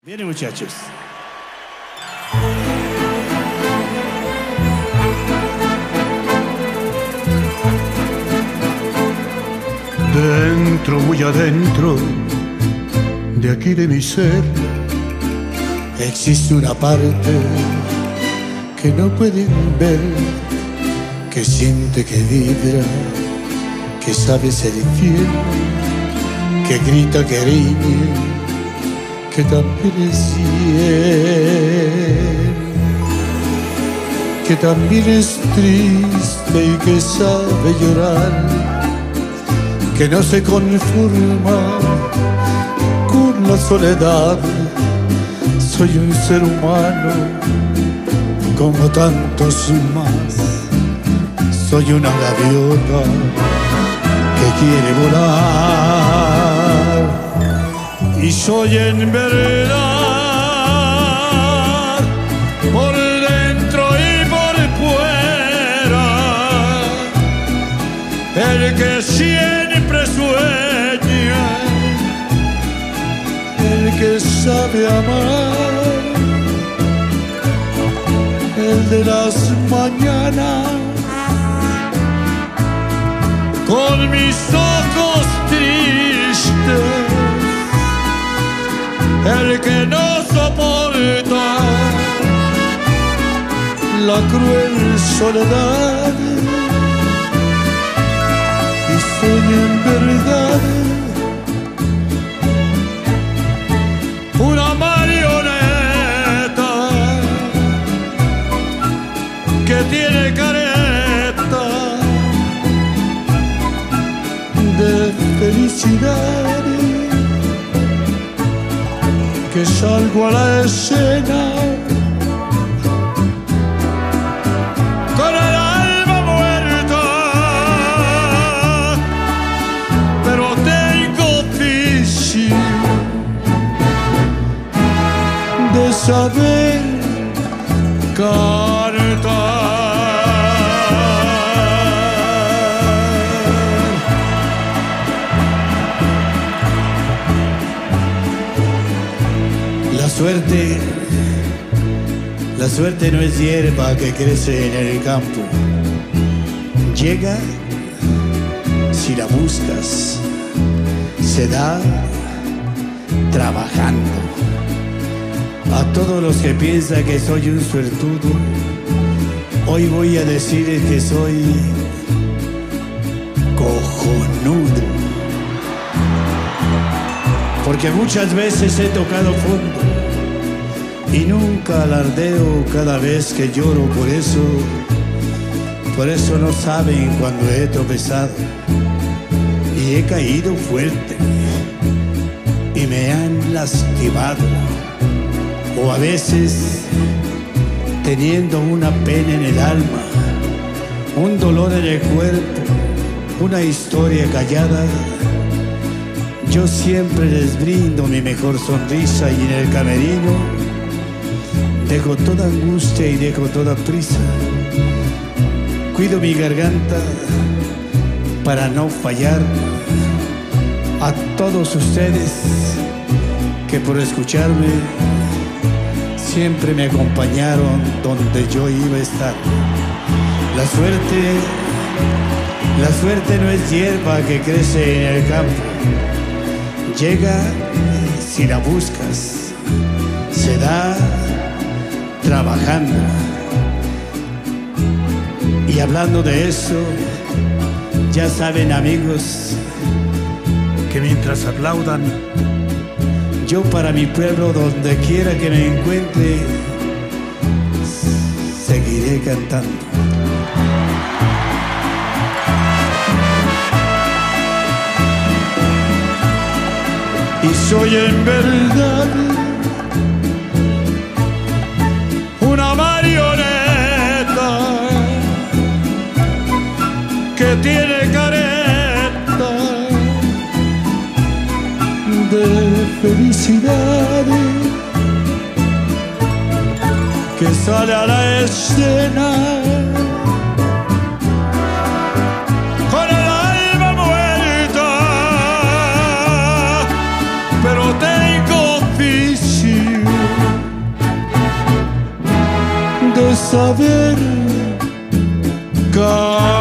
Viene, muchachos. Dentro, muy adentro, de aquí de mi ser, existe una parte que no pueden ver, que siente, que vibra, que sabe ser infiel, que grita, que riñe, que también es fiel, que también es triste y que sabe llorar, que no se conforma con la soledad. Soy un ser humano como tantos más. Soy una gaviota que quiere volar. Y soy en verdad, por dentro y por fuera, el que siempre sueña, el que sabe amar, el de las mañanas, con mis ojos tristes, el que no soporta la cruel soledad. Y soy en verdad una marioneta que tiene careta de felicidad, que salgo a la escena con el alma muerta, pero tengo oficio de saber cantar. La suerte no es hierba que crece en el campo. Llega si la buscas, se da trabajando. A todos los que piensan que soy un suertudo, hoy voy a decirles que soy cojonudo. Porque muchas veces he tocado fondo y nunca alardeo cada vez que lloro. Por eso no saben cuando he tropezado y he caído fuerte y me han lastimado. O a veces teniendo una pena en el alma, un dolor en el cuerpo, una historia callada, yo siempre les brindo mi mejor sonrisa, y en el camerino dejo toda angustia y dejo toda prisa. Cuido mi garganta para no fallar. A todos ustedes que por escucharme siempre me acompañaron donde yo iba a estar. La suerte no es hierba que crece en el campo. Llega si la buscas, se da trabajando. Y hablando de eso, ya saben, amigos, que mientras aplaudan, yo para mi pueblo, donde quiera que me encuentre, seguiré cantando. Y soy en verdad una marioneta que tiene careta de felicidad, que sale a la escena con el alma muerta, pero tengo oficio saber.